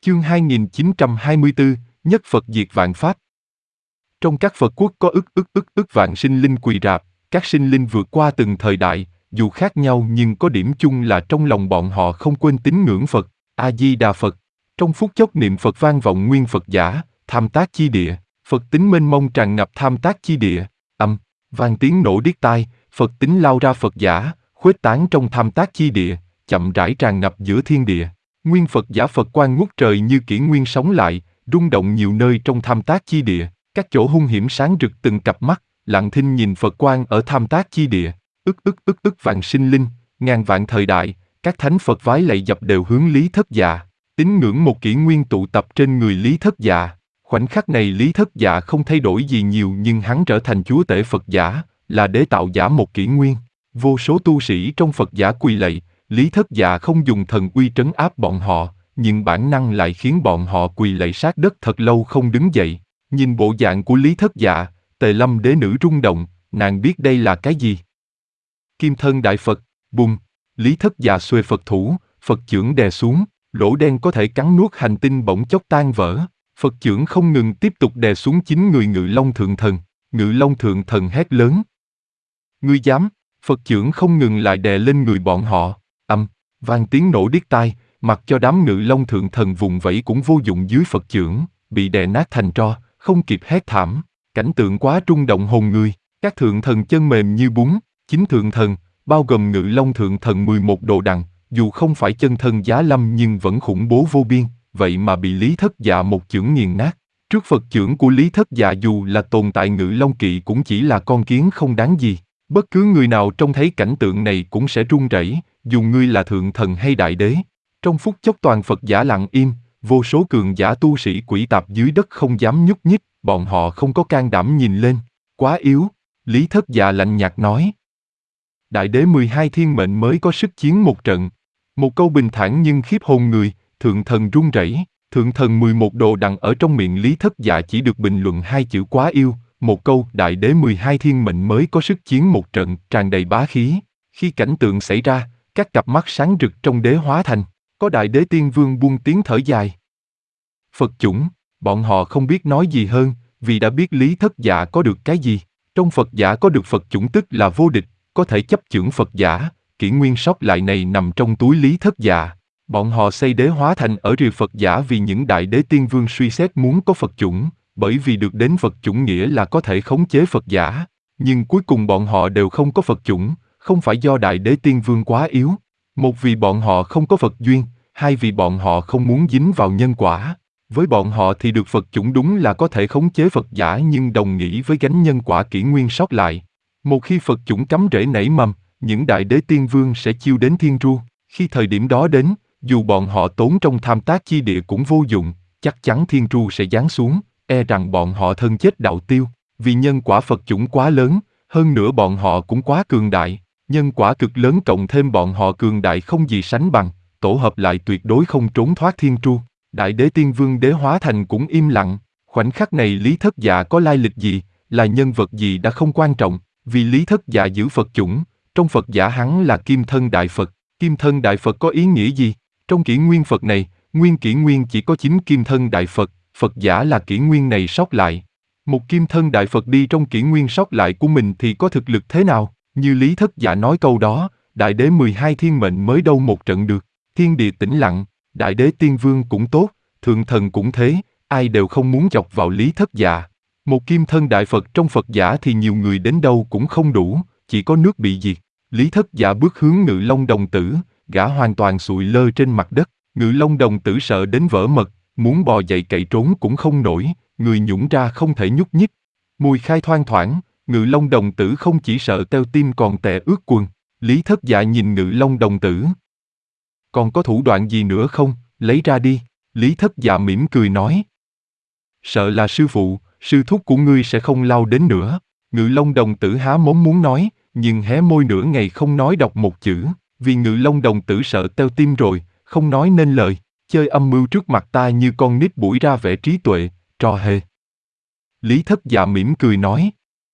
Chương 2924, Nhất Phật diệt vạn pháp. Trong các Phật quốc có ức vạn sinh linh quỳ rạp, các sinh linh vượt qua từng thời đại, dù khác nhau nhưng có điểm chung là trong lòng bọn họ không quên tín ngưỡng Phật, A-di-đà Phật. Trong phút chốc niệm Phật vang vọng nguyên Phật giả, tham tác chi địa, Phật tính mênh mông tràn ngập tham tác chi địa, vang tiếng nổ điếc tai, Phật tính lao ra Phật giả, khuếch tán trong tham tác chi địa, chậm rãi tràn ngập giữa thiên địa. Nguyên Phật giả Phật quang ngút trời như kỷ nguyên sống lại, rung động nhiều nơi trong tham tác chi địa, các chỗ hung hiểm sáng rực từng cặp mắt, lặng thinh nhìn Phật quang ở tham tác chi địa, ức vạn sinh linh, ngàn vạn thời đại, các thánh Phật vái lạy dập đều hướng Lý Thất Dạ, tín ngưỡng một kỷ nguyên tụ tập trên người Lý Thất Dạ. Khoảnh khắc này Lý Thất Dạ không thay đổi gì nhiều nhưng hắn trở thành chúa tể Phật giả, là đế tạo giả một kỷ nguyên. Vô số tu sĩ trong Phật giả quỳ lạy, Lý Thất Dạ không dùng thần uy trấn áp bọn họ, nhưng bản năng lại khiến bọn họ quỳ lạy sát đất thật lâu không đứng dậy. Nhìn bộ dạng của Lý Thất Dạ, Tề Lâm đế nữ rung động, nàng biết đây là cái gì. Kim thân đại Phật, bùng, Lý Thất Dạ xuề Phật thủ, Phật chưởng đè xuống, lỗ đen có thể cắn nuốt hành tinh bỗng chốc tan vỡ. Phật chưởng không ngừng tiếp tục đè xuống chính người Ngự Long Thượng Thần. Ngự Long Thượng Thần hét lớn. Ngươi dám? Phật chưởng không ngừng lại đè lên người bọn họ. Vang tiếng nổ điếc tai, mặc cho đám Ngự Long Thượng Thần vùng vẫy cũng vô dụng dưới Phật chưởng, bị đè nát thành tro, không kịp hét thảm. Cảnh tượng quá rung động hồn người. Các thượng thần chân mềm như bún. 9 thượng thần, bao gồm Ngự Long Thượng Thần 11 đồ đằng, dù không phải chân thân giá lâm nhưng vẫn khủng bố vô biên. Vậy mà bị Lý Thất Dạ một chưởng nghiền nát. Trước Phật chưởng của Lý Thất Dạ dù là tồn tại Ngự Long Kỵ cũng chỉ là con kiến không đáng gì. Bất cứ người nào trông thấy cảnh tượng này cũng sẽ run rẩy, dù ngươi là thượng thần hay đại đế. Trong phút chốc toàn Phật giả lặng im, vô số cường giả tu sĩ quỷ tạp dưới đất không dám nhúc nhích, bọn họ không có can đảm nhìn lên. Quá yếu, Lý Thất Dạ lạnh nhạt nói. Đại đế 12 thiên mệnh mới có sức chiến một trận. Một câu bình thản nhưng khiếp hồn người. Thượng thần run rẩy, thượng thần 11 đồ đằng ở trong miệng Lý Thất Dạ chỉ được bình luận 2 chữ quá yêu, một câu đại đế 12 thiên mệnh mới có sức chiến một trận tràn đầy bá khí. Khi cảnh tượng xảy ra, các cặp mắt sáng rực trong đế hóa thành, có đại đế tiên vương buông tiếng thở dài. Phật chủng, bọn họ không biết nói gì hơn, vì đã biết Lý Thất Dạ có được cái gì. Trong Phật giả có được Phật chủng tức là vô địch, có thể chấp chưởng Phật giả, kỷ nguyên sót lại này nằm trong túi Lý Thất Dạ. Bọn họ xây đế hóa thành ở rìa Phật giả vì những đại đế tiên vương suy xét muốn có Phật chủng, bởi vì được đến Phật chủng nghĩa là có thể khống chế Phật giả. Nhưng cuối cùng bọn họ đều không có Phật chủng, không phải do đại đế tiên vương quá yếu. Một vì bọn họ không có Phật duyên, hai vì bọn họ không muốn dính vào nhân quả. Với bọn họ thì được Phật chủng đúng là có thể khống chế Phật giả nhưng đồng nghĩa với gánh nhân quả kỷ nguyên sót lại. Một khi Phật chủng cắm rễ nảy mầm, những đại đế tiên vương sẽ chiêu đến thiên tru. Khi thời điểm đó đến, dù bọn họ tốn trong tham tác chi địa cũng vô dụng, chắc chắn thiên tru sẽ giáng xuống, e rằng bọn họ thân chết đạo tiêu, vì nhân quả Phật chủng quá lớn, hơn nữa bọn họ cũng quá cường đại, nhân quả cực lớn cộng thêm bọn họ cường đại không gì sánh bằng, tổ hợp lại tuyệt đối không trốn thoát thiên tru. Đại đế tiên vương đế hóa thành cũng im lặng, khoảnh khắc này Lý Thất Dạ có lai lịch gì, là nhân vật gì đã không quan trọng, vì Lý Thất Dạ giữ Phật chủng, trong Phật giả hắn là Kim thân đại Phật. Kim thân đại Phật có ý nghĩa gì? Trong kỷ nguyên Phật này, nguyên kỷ nguyên chỉ có 9 kim thân đại Phật, Phật giả là kỷ nguyên này sót lại. Một kim thân đại Phật đi trong kỷ nguyên sót lại của mình thì có thực lực thế nào? Như Lý Thất Dạ nói câu đó, đại đế 12 thiên mệnh mới đâu một trận được. Thiên địa tĩnh lặng, đại đế tiên vương cũng tốt, thượng thần cũng thế, ai đều không muốn chọc vào Lý Thất Dạ. Một kim thân đại Phật trong Phật giả thì nhiều người đến đâu cũng không đủ, chỉ có nước bị diệt. Lý Thất Dạ bước hướng Ngự Long đồng tử, gã hoàn toàn sụi lơ trên mặt đất. Ngự Long đồng tử sợ đến vỡ mật, muốn bò dậy cậy trốn cũng không nổi, người nhũn ra không thể nhúc nhích. Mùi khai thoang thoảng, Ngự Long đồng tử không chỉ sợ teo tim còn tè ướt quần. Lý Thất Dạ nhìn Ngự Long đồng tử. Còn có thủ đoạn gì nữa không, lấy ra đi. Lý Thất Dạ mỉm cười nói. Sợ là sư phụ, sư thúc của ngươi sẽ không lao đến nữa. Ngự Long đồng tử há mồm muốn nói, nhưng hé môi nửa ngày không nói đọc một chữ, vì Ngự Long đồng tử sợ teo tim rồi, không nói nên lời, chơi âm mưu trước mặt ta như con nít bủi ra vẻ trí tuệ, trò hề. Lý Thất Dạ mỉm cười nói.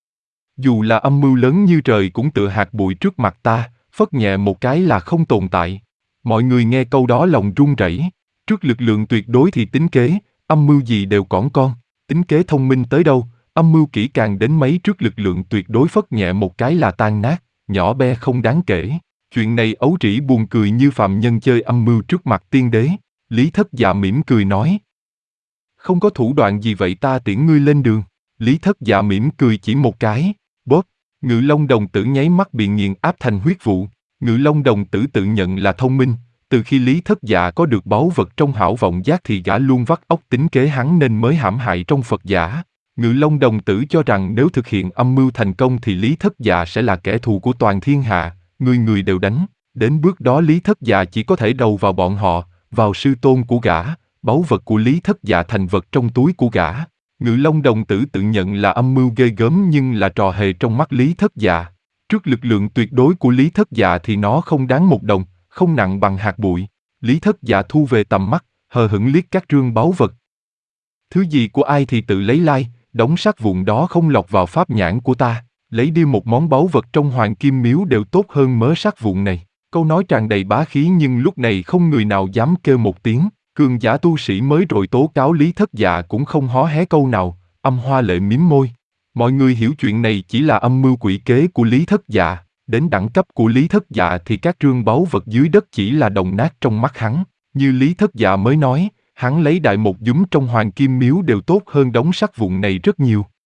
Dù là âm mưu lớn như trời cũng tựa hạt bụi trước mặt ta, phất nhẹ một cái là không tồn tại. Mọi người nghe câu đó lòng run rẩy. Trước lực lượng tuyệt đối thì tính kế, âm mưu gì đều cỏn con. Tính kế thông minh tới đâu, âm mưu kỹ càng đến mấy trước lực lượng tuyệt đối phất nhẹ một cái là tan nát, nhỏ bé không đáng kể. Chuyện này ấu trĩ buồn cười như phạm nhân chơi âm mưu trước mặt tiên đế. Lý Thất Dạ mỉm cười nói. Không có thủ đoạn gì vậy ta tiễn ngươi lên đường. Lý Thất Dạ mỉm cười chỉ một cái, bóp. Ngự Long đồng tử nháy mắt bị nghiền áp thành huyết vụ. Ngự Long đồng tử tự nhận là thông minh. Từ khi Lý Thất Dạ có được báu vật trong hảo vọng giác thì gã luôn vắt óc tính kế hắn nên mới hãm hại trong Phật giả. Ngự Long đồng tử cho rằng nếu thực hiện âm mưu thành công thì Lý Thất Dạ sẽ là kẻ thù của toàn thiên hạ, người người đều đánh. Đến bước đó Lý Thất Dạ chỉ có thể đầu vào bọn họ, vào sư tôn của gã, báu vật của Lý Thất Dạ thành vật trong túi của gã. Ngự Long đồng tử tự nhận là âm mưu ghê gớm nhưng là trò hề trong mắt Lý Thất Dạ. Trước lực lượng tuyệt đối của Lý Thất Dạ thì nó không đáng một đồng, không nặng bằng hạt bụi. Lý Thất Dạ thu về tầm mắt, hờ hững liếc các trương báu vật. Thứ gì của ai thì tự lấy lai, đống sắt vụn đó không lọt vào pháp nhãn của ta. Lấy đi một món báu vật trong Hoàng Kim Miếu đều tốt hơn mớ sắt vụn này. Câu nói tràn đầy bá khí nhưng lúc này không người nào dám kêu một tiếng. Cường giả tu sĩ mới rồi tố cáo Lý Thất Dạ cũng không hó hé câu nào, Âm Hoa Lệ mím môi. Mọi người hiểu chuyện này chỉ là âm mưu quỷ kế của Lý Thất Dạ. Đến đẳng cấp của Lý Thất Dạ thì các trương báu vật dưới đất chỉ là đồng nát trong mắt hắn. Như Lý Thất Dạ mới nói, hắn lấy đại một dúm trong Hoàng Kim Miếu đều tốt hơn đống sắt vụn này rất nhiều.